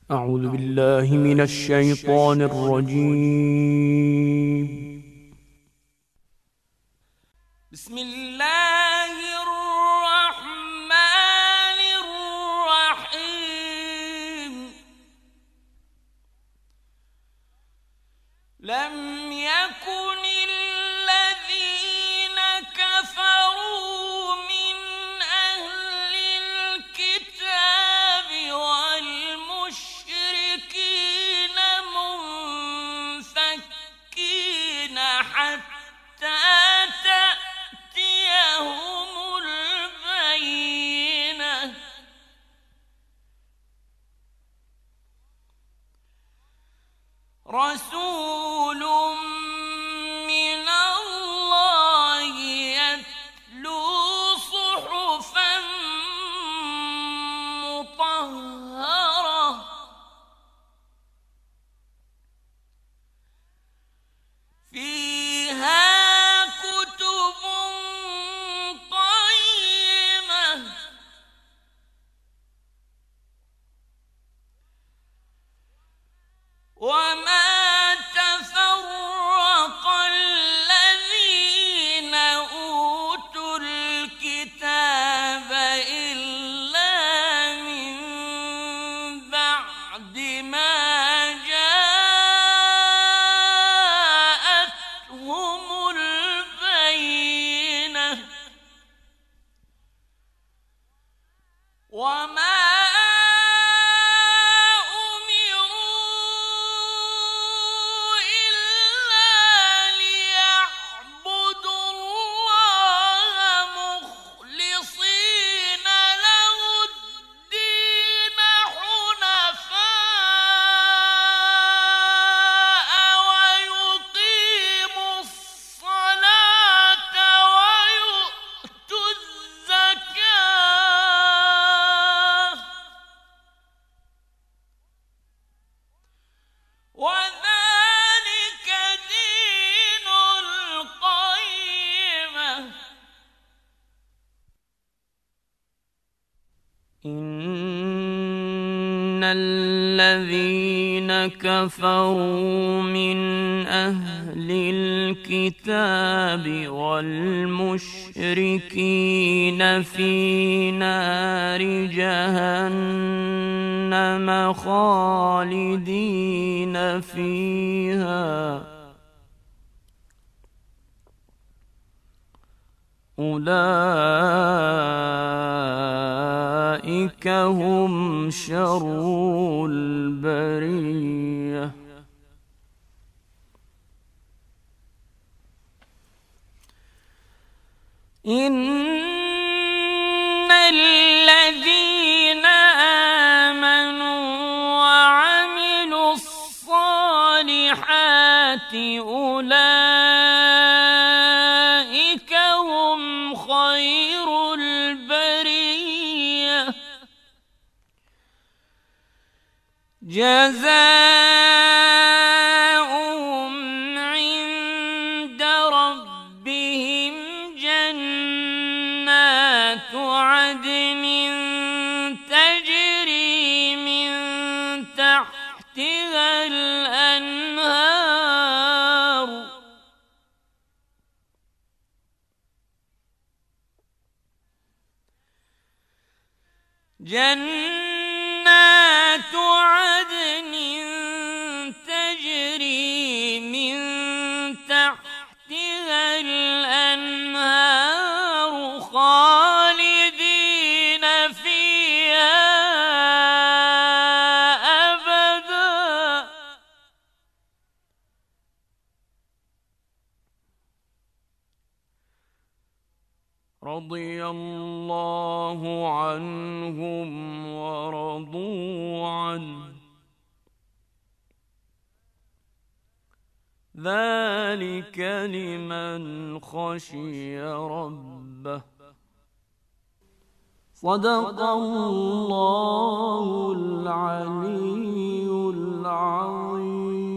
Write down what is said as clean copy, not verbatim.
أعوذ بالله من الشيطان الرجيم. بسم الله الرحمن الرحيم. لم يكن الذين كفروا من أهل الكتاب والمشركين منفكين حتى تأتيهم البينة. رسول من الله يتلو صحفا مطهرة فيها كتب قيمة. وما تفرق الذين أوتوا الكتاب إلا من بعد ما جاءتهم البينة. وما وذلك دين القيمة. إن الذين كفروا من أهل الكتاب والمشركين في نار جهنم خالدين فيها أولئك هم شر البرية. إن الذين آمنوا وعملوا الصالحات أولئك هم خير البرية. جزاؤهم عند ربهم جنات عدن تجري من تحتها الأنهار جنات عدن تجري من تحتها الأنهار خالدين فيها أبدا. رضي الله عنهم ورضوا عنه ذلك لمن خشي ربه. صدق الله العلي العظيم.